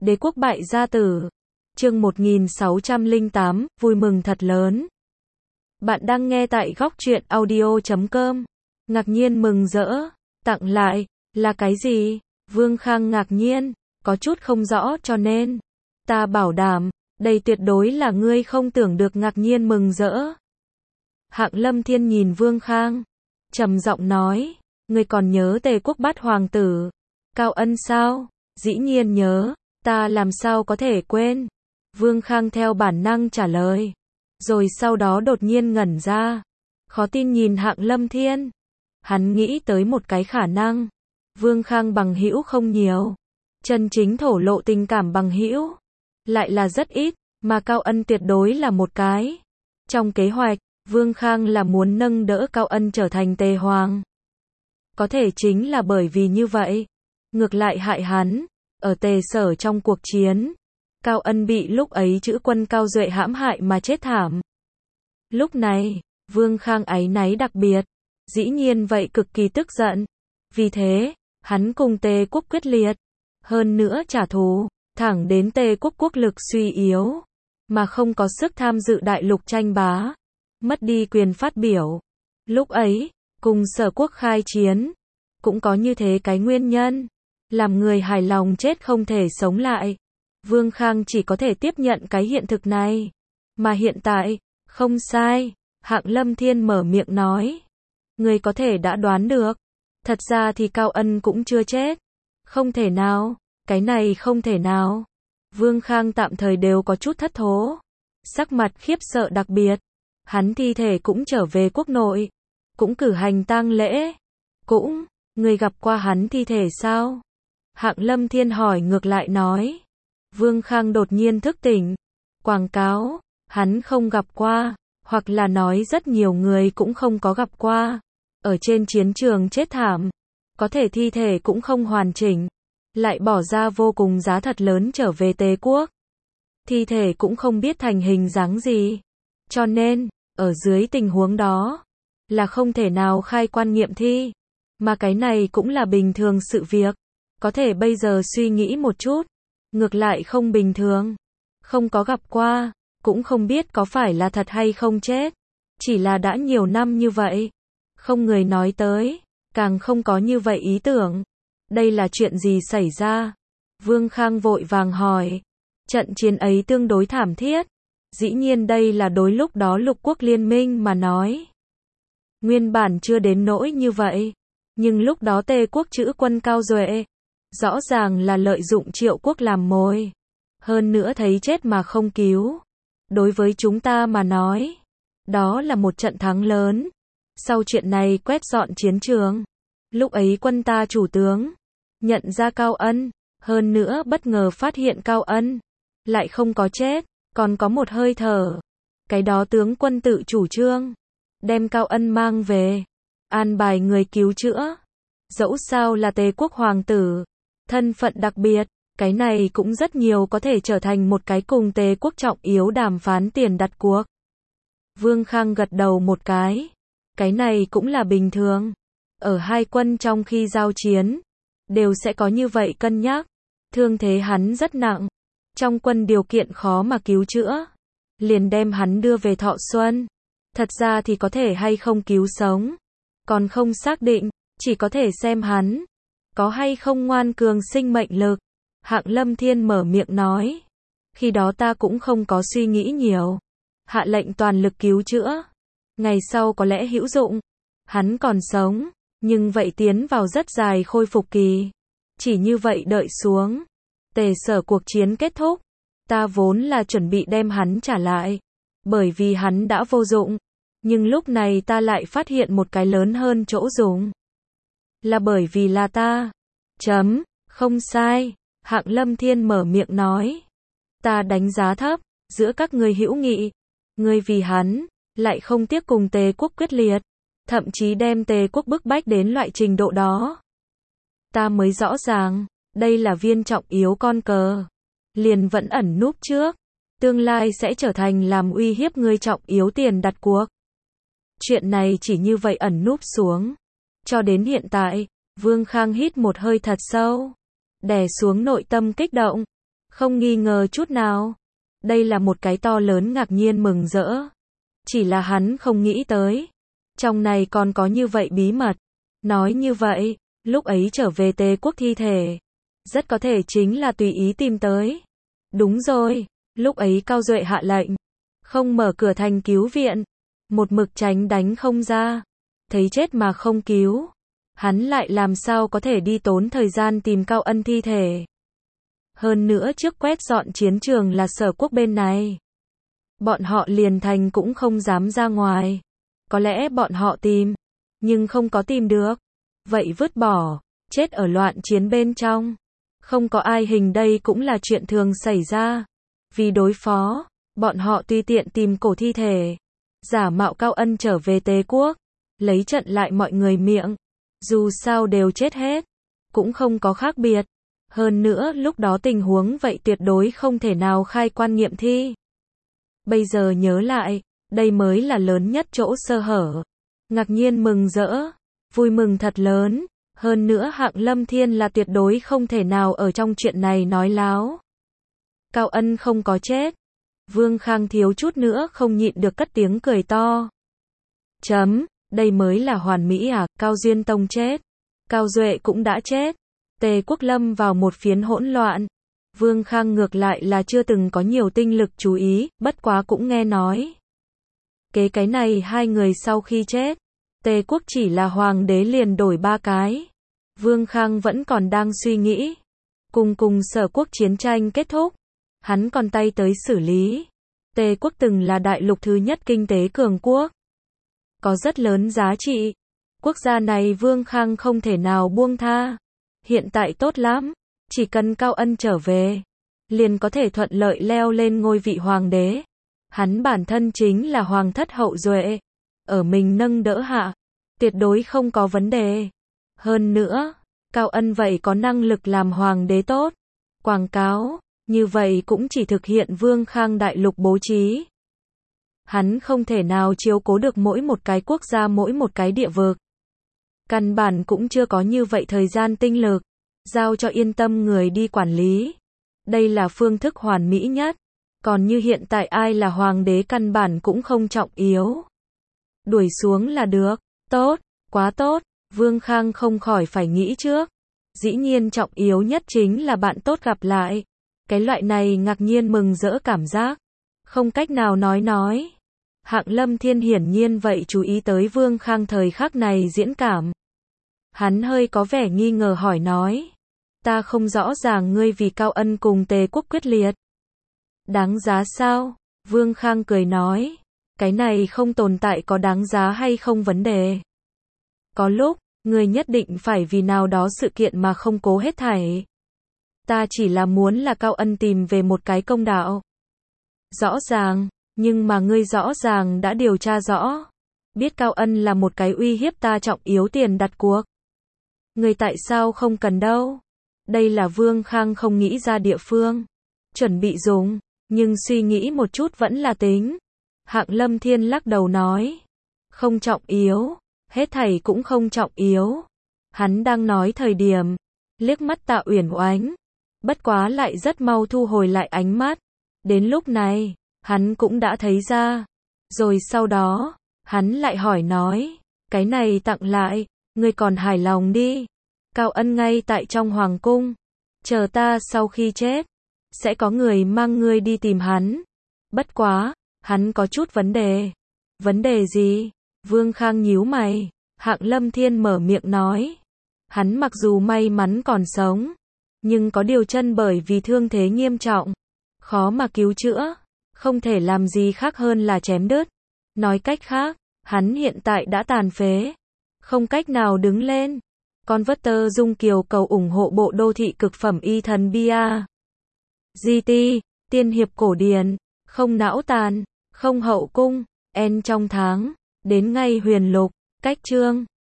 Đế quốc bại gia tử. Chương 1608, vui mừng thật lớn. Bạn đang nghe tại góc truyện audio.com. Ngạc nhiên mừng rỡ, tặng lại, là cái gì? Vương Khang ngạc nhiên, có chút không rõ cho nên. Ta bảo đảm, đây tuyệt đối là ngươi không tưởng được ngạc nhiên mừng rỡ. Hạng Lâm Thiên nhìn Vương Khang, trầm giọng nói, ngươi còn nhớ Tề quốc bát hoàng tử, Cao Ân sao? Dĩ nhiên nhớ, ta làm sao có thể quên? Vương Khang theo bản năng trả lời, rồi sau đó đột nhiên ngẩn ra, khó tin nhìn Hạng Lâm Thiên. Hắn nghĩ tới một cái khả năng, Vương Khang bằng hữu không nhiều, chân chính thổ lộ tình cảm bằng hữu lại là rất ít, mà Cao Ân tuyệt đối là một cái. Trong kế hoạch, Vương Khang là muốn nâng đỡ Cao Ân trở thành Tề hoàng. Có thể chính là bởi vì như vậy, ngược lại hại hắn. Ở Tề Sở trong cuộc chiến, Cao Ân bị lúc ấy chữ quân Cao Duệ hãm hại mà chết thảm. Lúc này, Vương Khang áy náy đặc biệt, dĩ nhiên vậy cực kỳ tức giận. Vì thế, hắn cùng Tề quốc quyết liệt, hơn nữa trả thù, thẳng đến Tề quốc quốc lực suy yếu, mà không có sức tham dự đại lục tranh bá, mất đi quyền phát biểu. Lúc ấy, cùng Sở quốc khai chiến, cũng có như thế cái nguyên nhân, làm người hài lòng chết không thể sống lại. Vương Khang chỉ có thể tiếp nhận cái hiện thực này. Mà hiện tại, không sai, Hạng Lâm Thiên mở miệng nói. Người có thể đã đoán được. Thật ra thì Cao Ân cũng chưa chết. Không thể nào, cái này không thể nào. Vương Khang tạm thời đều có chút thất thố. Sắc mặt khiếp sợ đặc biệt. Hắn thi thể cũng trở về quốc nội. Cũng cử hành tang lễ. Cũng, người gặp qua hắn thi thể sao? Hạng Lâm Thiên hỏi ngược lại nói. Vương Khang đột nhiên thức tỉnh. Quảng cáo, hắn không gặp qua, hoặc là nói rất nhiều người cũng không có gặp qua. Ở trên chiến trường chết thảm, có thể thi thể cũng không hoàn chỉnh, lại bỏ ra vô cùng giá thật lớn trở về Tề quốc. Thi thể cũng không biết thành hình dáng gì. Cho nên, ở dưới tình huống đó, là không thể nào khai quan nghiệm thi. Mà cái này cũng là bình thường sự việc. Có thể bây giờ suy nghĩ một chút, ngược lại không bình thường. Không có gặp qua, cũng không biết có phải là thật hay không chết. Chỉ là đã nhiều năm như vậy, không người nói tới, càng không có như vậy ý tưởng. Đây là chuyện gì xảy ra? Vương Khang vội vàng hỏi. Trận chiến ấy tương đối thảm thiết. Dĩ nhiên đây là đối lúc đó lục quốc liên minh mà nói. Nguyên bản chưa đến nỗi như vậy. Nhưng lúc đó Tề quốc chữ quân Cao Duệ, rõ ràng là lợi dụng Triệu quốc làm mồi. Hơn nữa thấy chết mà không cứu. Đối với chúng ta mà nói, đó là một trận thắng lớn. Sau chuyện này quét dọn chiến trường. Lúc ấy quân ta chủ tướng nhận ra Cao Ân, hơn nữa bất ngờ phát hiện Cao Ân lại không có chết, còn có một hơi thở. Cái đó tướng quân tự chủ trương đem Cao Ân mang về, an bài người cứu chữa. Dẫu sao là Tề quốc hoàng tử, thân phận đặc biệt, cái này cũng rất nhiều có thể trở thành một cái cùng Tề quốc trọng yếu đàm phán tiền đặt cuộc. Vương Khang gật đầu một cái này cũng là bình thường. Ở hai quân trong khi giao chiến, đều sẽ có như vậy cân nhắc. Thương thế hắn rất nặng, trong quân điều kiện khó mà cứu chữa, liền đem hắn đưa về Thọ Xuân. Thật ra thì có thể hay không cứu sống, còn không xác định, chỉ có thể xem hắn có hay không ngoan cường sinh mệnh lực. Hạng Lâm Thiên mở miệng nói. Khi đó ta cũng không có suy nghĩ nhiều. Hạ lệnh toàn lực cứu chữa. Ngày sau có lẽ hữu dụng. Hắn còn sống, nhưng vậy tiến vào rất dài khôi phục kỳ. Chỉ như vậy đợi xuống. Tề Sở cuộc chiến kết thúc. Ta vốn là chuẩn bị đem hắn trả lại. Bởi vì hắn đã vô dụng. Nhưng lúc này ta lại phát hiện một cái lớn hơn chỗ dùng. Là bởi vì là ta. Không sai. Hạng Lâm Thiên mở miệng nói. Ta đánh giá thấp, giữa các ngươi hữu nghị. Ngươi vì hắn, lại không tiếc cùng Tề quốc quyết liệt. Thậm chí đem Tề quốc bức bách đến loại trình độ đó. Ta mới rõ ràng, đây là viên trọng yếu con cờ. Liền vẫn ẩn núp trước. Tương lai sẽ trở thành làm uy hiếp ngươi trọng yếu tiền đặt cuộc. Chuyện này chỉ như vậy ẩn núp xuống. Cho đến hiện tại, Vương Khang hít một hơi thật sâu. Đè xuống nội tâm kích động. Không nghi ngờ chút nào. Đây là một cái to lớn ngạc nhiên mừng rỡ. Chỉ là hắn không nghĩ tới. Trong này còn có như vậy bí mật. Nói như vậy, lúc ấy trở về Tề quốc thi thể. Rất có thể chính là tùy ý tìm tới. Đúng rồi, lúc ấy Cao Duệ hạ lệnh. Không mở cửa thành cứu viện. Một mực tránh đánh không ra. Thấy chết mà không cứu. Hắn lại làm sao có thể đi tốn thời gian tìm Cao Ân thi thể. Hơn nữa trước quét dọn chiến trường là Sở quốc bên này. Bọn họ liền thành cũng không dám ra ngoài. Có lẽ bọn họ tìm, nhưng không có tìm được. Vậy vứt bỏ, chết ở loạn chiến bên trong. Không có ai hình đây cũng là chuyện thường xảy ra. Vì đối phó, bọn họ tùy tiện tìm cổ thi thể. Giả mạo Cao Ân trở về Tề quốc. Lấy trận lại mọi người miệng. Dù sao đều chết hết. Cũng không có khác biệt. Hơn nữa lúc đó tình huống vậy tuyệt đối không thể nào khai quan nghiệm thi. Bây giờ nhớ lại, đây mới là lớn nhất chỗ sơ hở. Ngạc nhiên mừng rỡ, vui mừng thật lớn. Hơn nữa Hạng Lâm Thiên là tuyệt đối không thể nào ở trong chuyện này nói láo. Cao Ân không có chết. Vương Khang thiếu chút nữa không nhịn được cất tiếng cười to. Đây mới là hoàn mỹ à, Cao Duyên Tông chết. Cao Duệ cũng đã chết. Tề quốc lâm vào một phiến hỗn loạn. Vương Khang ngược lại là chưa từng có nhiều tinh lực chú ý, bất quá cũng nghe nói. Cái này hai người sau khi chết, Tề quốc chỉ là hoàng đế liền đổi 3 cái. Vương Khang vẫn còn đang suy nghĩ. Cùng Sở quốc chiến tranh kết thúc, hắn còn tay tới xử lý. Tề quốc từng là đại lục thứ nhất kinh tế cường quốc. Có rất lớn giá trị. Quốc gia này Vương Khang không thể nào buông tha. Hiện tại tốt lắm. Chỉ cần Cao Ân trở về, liền có thể thuận lợi leo lên ngôi vị hoàng đế. Hắn bản thân chính là hoàng thất hậu duệ. Ở mình nâng đỡ hạ. Tuyệt đối không có vấn đề. Hơn nữa, Cao Ân vậy có năng lực làm hoàng đế tốt. Quảng cáo, như vậy cũng chỉ thực hiện Vương Khang đại lục bố trí. Hắn không thể nào chiếu cố được mỗi một cái quốc gia mỗi một cái địa vực. Căn bản cũng chưa có như vậy thời gian tinh lực. Giao cho yên tâm người đi quản lý. Đây là phương thức hoàn mỹ nhất. Còn như hiện tại ai là hoàng đế căn bản cũng không trọng yếu. Đuổi xuống là được. Tốt, quá tốt. Vương Khang không khỏi phải nghĩ trước. Dĩ nhiên trọng yếu nhất chính là bạn tốt gặp lại. Cái loại này ngạc nhiên mừng rỡ cảm giác. Không cách nào nói. Hạng Lâm Thiên hiển nhiên vậy chú ý tới Vương Khang thời khắc này diễn cảm. Hắn hơi có vẻ nghi ngờ hỏi nói. Ta không rõ ràng ngươi vì Cao Ân cùng Tề quốc quyết liệt. Đáng giá sao? Vương Khang cười nói. Cái này không tồn tại có đáng giá hay không vấn đề. Có lúc, ngươi nhất định phải vì nào đó sự kiện mà không cố hết thảy. Ta chỉ là muốn là Cao Ân tìm về một cái công đạo. Rõ ràng, nhưng mà ngươi rõ ràng đã điều tra rõ. Biết Cao Ân là một cái uy hiếp ta trọng yếu tiền đặt cuộc. Ngươi tại sao không cần đâu? Đây là Vương Khang không nghĩ ra địa phương. Chuẩn bị dùng, nhưng suy nghĩ một chút vẫn là tính. Hạng Lâm Thiên lắc đầu nói. Không trọng yếu, hết thảy cũng không trọng yếu. Hắn đang nói thời điểm, liếc mắt Tạ Uyển Oánh. Bất quá lại rất mau thu hồi lại ánh mắt. Đến lúc này, hắn cũng đã thấy ra. Rồi sau đó, hắn lại hỏi nói. Cái này tặng lại, ngươi còn hài lòng đi. Cao Ân ngay tại trong hoàng cung. Chờ ta sau khi chết. Sẽ có người mang ngươi đi tìm hắn. Bất quá, hắn có chút vấn đề. Vấn đề gì? Vương Khang nhíu mày. Hạng Lâm Thiên mở miệng nói. Hắn mặc dù may mắn còn sống. Nhưng có điều chân bởi vì thương thế nghiêm trọng. Khó mà cứu chữa. Không thể làm gì khác hơn là chém đứt. Nói cách khác, hắn hiện tại đã tàn phế. Không cách nào đứng lên. Converter Dung Kiều cầu ủng hộ bộ đô thị cực phẩm y thần bia. GT, tiên hiệp cổ điển, không não tàn, không hậu cung, en trong tháng, đến ngay huyền lục, cách chương.